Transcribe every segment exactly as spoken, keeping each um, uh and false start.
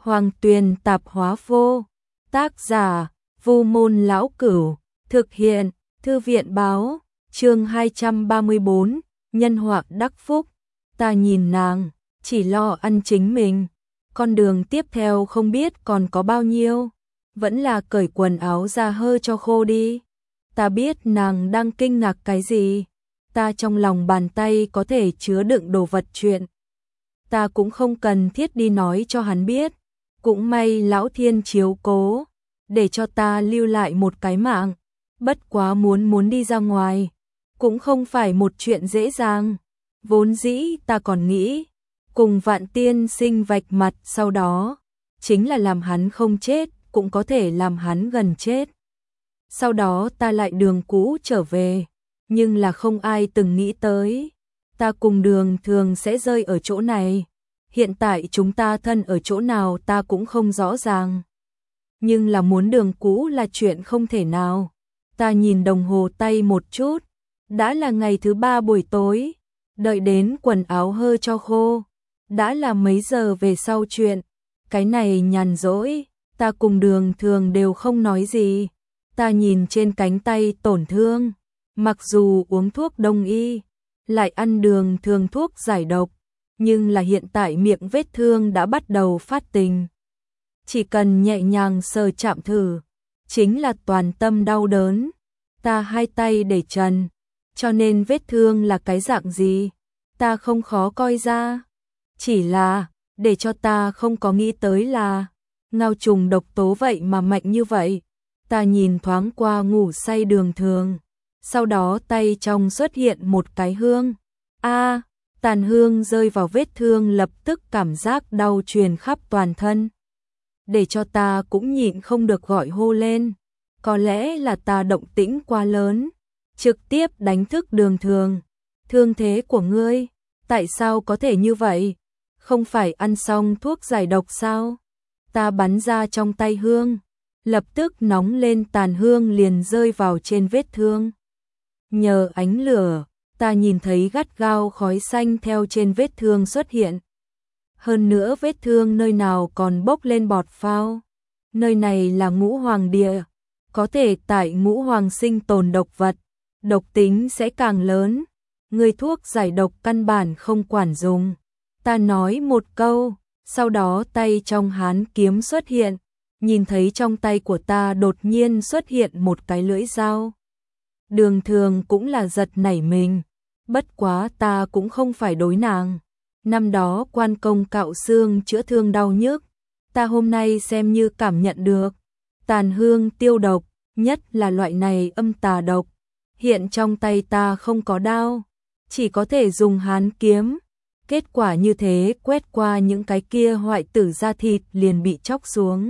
Hoàng Tuyền Tạp Hóa Vô. Tác giả Vu Môn Lão Cửu. Thực hiện Thư viện Báo. Chương hai trăm ba mươi bốn. Nhân họa đắc phúc. Ta nhìn nàng, chỉ lo ăn chính mình. Con đường tiếp theo không biết còn có bao nhiêu. Vẫn là cởi quần áo ra hơi cho khô đi. Ta biết nàng đang kinh ngạc cái gì. Ta trong lòng bàn tay có thể chứa đựng đồ vật chuyện. Ta cũng không cần thiết đi nói cho hắn biết. Cũng may lão thiên chiếu cố, để cho ta lưu lại một cái mạng. Bất quá muốn muốn đi ra ngoài, cũng không phải một chuyện dễ dàng. Vốn dĩ ta còn nghĩ, cùng Vạn Tiên Sinh vạch mặt sau đó, chính là làm hắn không chết, cũng có thể làm hắn gần chết. Sau đó ta lại đường cũ trở về, nhưng là không ai từng nghĩ tới. Ta cùng Đường Thường sẽ rơi ở chỗ này. Hiện tại chúng ta thân ở chỗ nào ta cũng không rõ ràng. Nhưng là muốn đường cũ là chuyện không thể nào. Ta nhìn đồng hồ tay một chút. Đã là ngày thứ ba buổi tối. Đợi đến quần áo hơi cho khô. Đã là mấy giờ về sau chuyện. Cái này nhàn rỗi. Ta cùng Đường Thường đều không nói gì. Ta nhìn trên cánh tay tổn thương. Mặc dù uống thuốc đông y, lại ăn Đường Thường thuốc giải độc, nhưng là hiện tại miệng vết thương đã bắt đầu phát tình. Chỉ cần nhẹ nhàng sờ chạm thử, chính là toàn tâm đau đớn. Ta hai tay để trần, cho nên vết thương là cái dạng gì, ta không khó coi ra. Chỉ là, để cho ta không có nghĩ tới là, ngao trùng độc tố vậy mà mạnh như vậy. Ta nhìn thoáng qua ngủ say Đường Thường, sau đó tay trong xuất hiện một cái hương. A, tàn hương rơi vào vết thương lập tức cảm giác đau truyền khắp toàn thân. Để cho ta cũng nhịn không được gọi hô lên. Có lẽ là ta động tĩnh quá lớn, trực tiếp đánh thức Đường Thường. Thương thế của ngươi, tại sao có thể như vậy? Không phải ăn xong thuốc giải độc sao? Ta bắn ra trong tay hương, lập tức nóng lên, tàn hương liền rơi vào trên vết thương. Nhờ ánh lửa, ta nhìn thấy gắt gao khói xanh theo trên vết thương xuất hiện. Hơn nữa vết thương nơi nào còn bốc lên bọt phao. Nơi này là Ngũ Hoàng địa, có thể tại Ngũ Hoàng sinh tồn độc vật, độc tính sẽ càng lớn. Người thuốc giải độc căn bản không quản dùng. Ta nói một câu, sau đó tay trong hán kiếm xuất hiện, nhìn thấy trong tay của ta đột nhiên xuất hiện một cái lưỡi dao. Đường Thường cũng là giật nảy mình. Bất quá ta cũng không phải đối nàng. Năm đó quan công cạo xương chữa thương đau nhức, ta hôm nay xem như cảm nhận được. Tàn hương tiêu độc, nhất là loại này âm tà độc. Hiện trong tay ta không có đao, chỉ có thể dùng hán kiếm. Kết quả như thế, quét qua những cái kia hoại tử da thịt liền bị chóc xuống.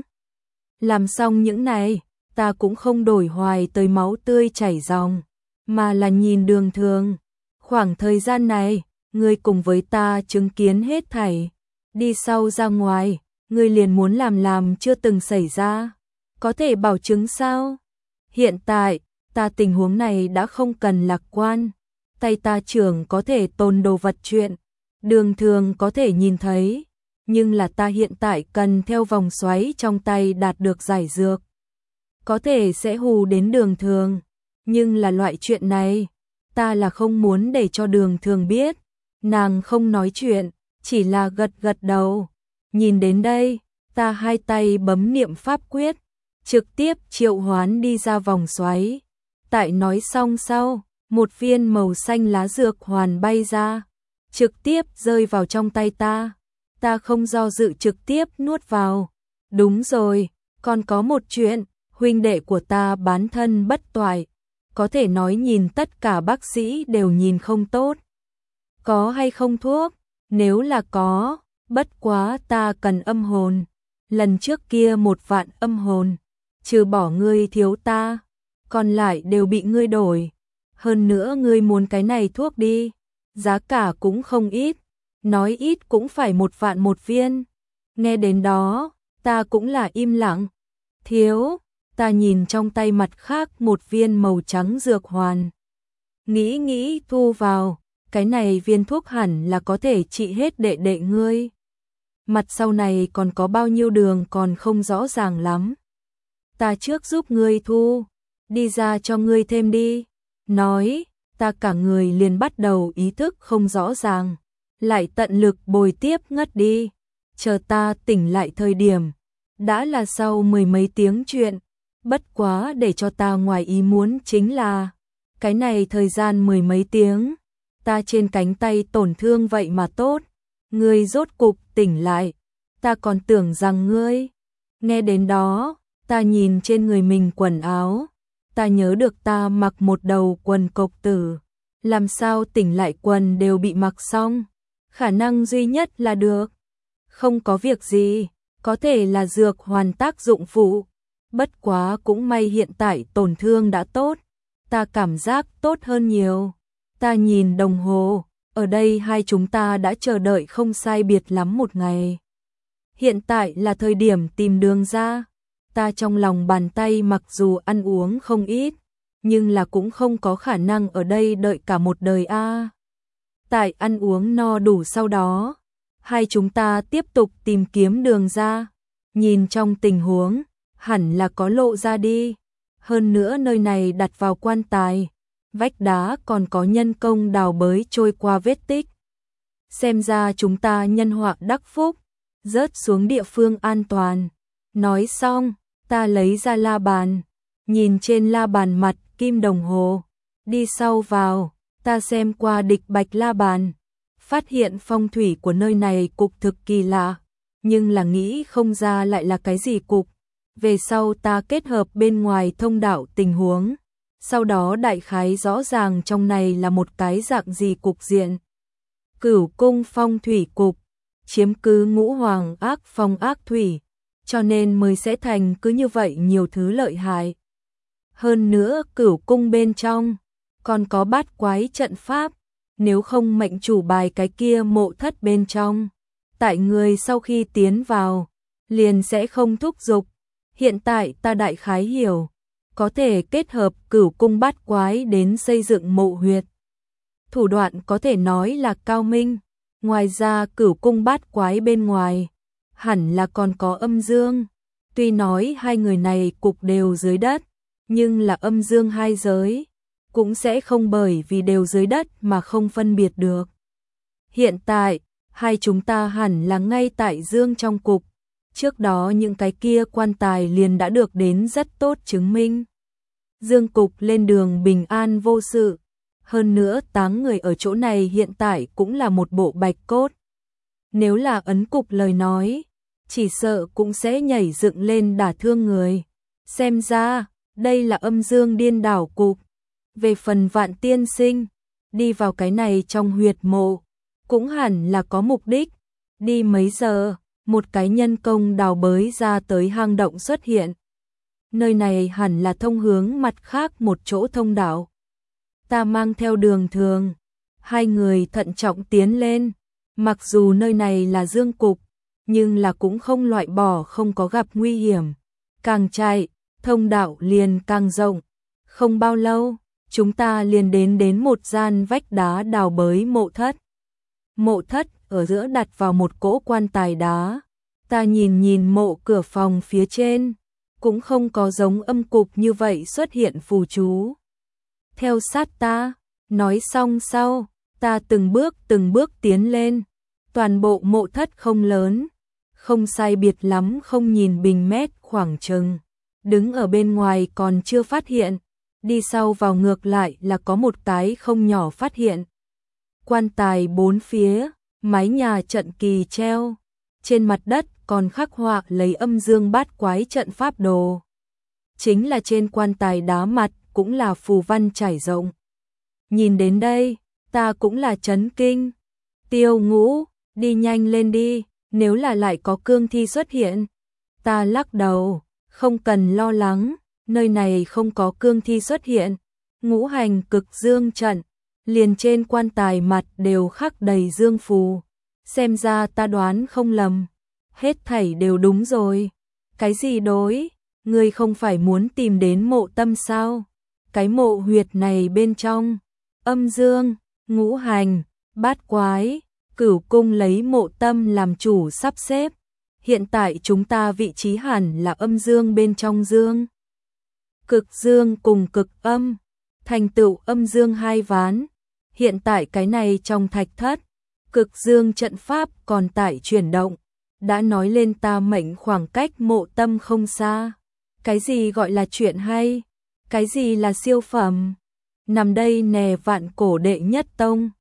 Làm xong những này, ta cũng không đổi hoài tới máu tươi chảy ròng, mà là nhìn Đường Thường. Khoảng thời gian này, ngươi cùng với ta chứng kiến hết thảy. Đi sau ra ngoài, ngươi liền muốn làm làm chưa từng xảy ra. Có thể bảo chứng sao? Hiện tại, ta tình huống này đã không cần lạc quan. Tay ta trưởng có thể tồn đồ vật chuyện. Đường Thường có thể nhìn thấy. Nhưng là ta hiện tại cần theo vòng xoáy trong tay đạt được giải dược. Có thể sẽ hù đến Đường Thường. Nhưng là loại chuyện này, ta là không muốn để cho Đường Thường biết. Nàng không nói chuyện, chỉ là gật gật đầu. Nhìn đến đây, ta hai tay bấm niệm pháp quyết, trực tiếp triệu hoán đi ra vòng xoáy. Tại nói xong sau, một viên màu xanh lá dược hoàn bay ra, trực tiếp rơi vào trong tay ta. Ta không do dự trực tiếp nuốt vào. Đúng rồi, còn có một chuyện, huynh đệ của ta bán thân bất toại. Có thể nói nhìn tất cả bác sĩ đều nhìn không tốt. Có hay không thuốc? Nếu là có, bất quá ta cần âm hồn. Lần trước kia một vạn âm hồn, trừ bỏ ngươi thiếu ta, còn lại đều bị ngươi đổi. Hơn nữa ngươi muốn cái này thuốc đi, giá cả cũng không ít, nói ít cũng phải một vạn một viên. Nghe đến đó, ta cũng là im lặng. Thiếu, ta nhìn trong tay mặt khác một viên màu trắng dược hoàn. Nghĩ nghĩ thu vào, cái này viên thuốc hẳn là có thể trị hết đệ đệ ngươi. mặt sau này còn có bao nhiêu đường còn không rõ ràng lắm. Ta trước giúp ngươi thu, đi ra cho ngươi thêm đi. Nói, ta cả người liền bắt đầu ý thức không rõ ràng, lại tận lực bồi tiếp ngất đi. Chờ ta tỉnh lại thời điểm, đã là sau mười mấy tiếng chuyện. Bất quá để cho ta ngoài ý muốn chính là, cái này thời gian mười mấy tiếng, ta trên cánh tay tổn thương vậy mà tốt. Ngươi rốt cục tỉnh lại, ta còn tưởng rằng ngươi. Nghe đến đó, ta nhìn trên người mình quần áo, ta nhớ được ta mặc một đầu quần cộc tử, làm sao tỉnh lại quần đều bị mặc xong, khả năng duy nhất là được. Không có việc gì, có thể là dược hoàn tác dụng phụ, bất quá cũng may hiện tại tổn thương đã tốt, ta cảm giác tốt hơn nhiều. Ta nhìn đồng hồ, ở đây hai chúng ta đã chờ đợi không sai biệt lắm một ngày. Hiện tại là thời điểm tìm đường ra. Ta trong lòng bàn tay mặc dù ăn uống không ít, nhưng là cũng không có khả năng ở đây đợi cả một đời a. À. Tại ăn uống no đủ sau đó, hai chúng ta tiếp tục tìm kiếm đường ra. Nhìn trong tình huống, hẳn là có lộ ra đi. Hơn nữa nơi này đặt vào quan tài, vách đá còn có nhân công đào bới trôi qua vết tích. Xem ra chúng ta nhân họa đắc phúc, rớt xuống địa phương an toàn. Nói xong, ta lấy ra la bàn, nhìn trên la bàn mặt kim đồng hồ, đi sau vào, ta xem qua địch bạch la bàn, phát hiện phong thủy của nơi này cục thực kỳ lạ, nhưng là nghĩ không ra lại là cái gì cục. Về sau ta kết hợp bên ngoài thông đạo tình huống, sau đó đại khái rõ ràng trong này là một cái dạng gì cục diện. Cửu cung phong thủy cục, chiếm cứ ngũ hoàng ác phong ác thủy, cho nên mới sẽ thành cứ như vậy nhiều thứ lợi hại. Hơn nữa cửu cung bên trong còn có bát quái trận pháp, nếu không mệnh chủ bài cái kia mộ thất bên trong, tại người sau khi tiến vào liền sẽ không thúc giục. Hiện tại ta đại khái hiểu, có thể kết hợp cửu cung bát quái đến xây dựng mộ huyệt. Thủ đoạn có thể nói là cao minh. Ngoài ra cửu cung bát quái bên ngoài, hẳn là còn có âm dương. Tuy nói hai người này cục đều dưới đất, nhưng là âm dương hai giới, cũng sẽ không bởi vì đều dưới đất mà không phân biệt được. Hiện tại, hai chúng ta hẳn là ngay tại dương trong cục. Trước đó những cái kia quan tài liền đã được đến rất tốt chứng minh. Dương cục lên đường bình an vô sự. Hơn nữa táng người ở chỗ này hiện tại cũng là một bộ bạch cốt. Nếu là ấn cục lời nói, chỉ sợ cũng sẽ nhảy dựng lên đả thương người. Xem ra, đây là âm dương điên đảo cục. Về phần Vạn tiên sinh, đi vào cái này trong huyệt mộ, cũng hẳn là có mục đích. Đi mấy giờ, một cái nhân công đào bới ra tới hang động xuất hiện. Nơi này hẳn là thông hướng mặt khác một chỗ thông đạo. Ta mang theo đường thường, hai người thận trọng tiến lên. Mặc dù nơi này là dương cục, nhưng là cũng không loại bỏ không có gặp nguy hiểm. Càng chạy, thông đạo liền càng rộng. Không bao lâu, chúng ta liền đến đến một gian vách đá đào bới mộ thất. Mộ thất ở giữa đặt vào một cỗ quan tài đá. Ta nhìn nhìn mộ cửa phòng phía trên, cũng không có giống âm cục như vậy xuất hiện phù chú. Theo sát ta, nói xong sau, ta từng bước từng bước tiến lên. Toàn bộ mộ thất không lớn, không sai biệt lắm không nhìn bình mét khoảng chừng. Đứng ở bên ngoài còn chưa phát hiện, đi sau vào ngược lại là có một cái không nhỏ phát hiện. Quan tài bốn phía, mái nhà trận kỳ treo, trên mặt đất còn khắc họa lấy âm dương bát quái trận pháp đồ. Chính là trên quan tài đá mặt cũng là phù văn trải rộng. Nhìn đến đây, ta cũng là chấn kinh. Tiêu Ngũ, đi nhanh lên đi, nếu là lại có cương thi xuất hiện. Ta lắc đầu, không cần lo lắng, nơi này không có cương thi xuất hiện. Ngũ hành cực dương trận, liền trên quan tài mặt đều khắc đầy dương phù. Xem ra ta đoán không lầm, hết thảy đều đúng rồi. Cái gì đối? Ngươi không phải muốn tìm đến mộ tâm sao? Cái mộ huyệt này bên trong, âm dương, ngũ hành, bát quái, Cửu cung lấy Mộ Tâm làm chủ sắp xếp. Hiện tại chúng ta vị trí hẳn là âm dương bên trong dương. Cực dương cùng cực âm, thành tựu âm dương hai ván. Hiện tại cái này trong thạch thất, cực dương trận pháp còn tại chuyển động. Đã nói lên ta mệnh khoảng cách Mộ Tâm không xa. Cái gì gọi là chuyện hay? Cái gì là siêu phẩm? Nằm đây nè vạn cổ đệ nhất tông.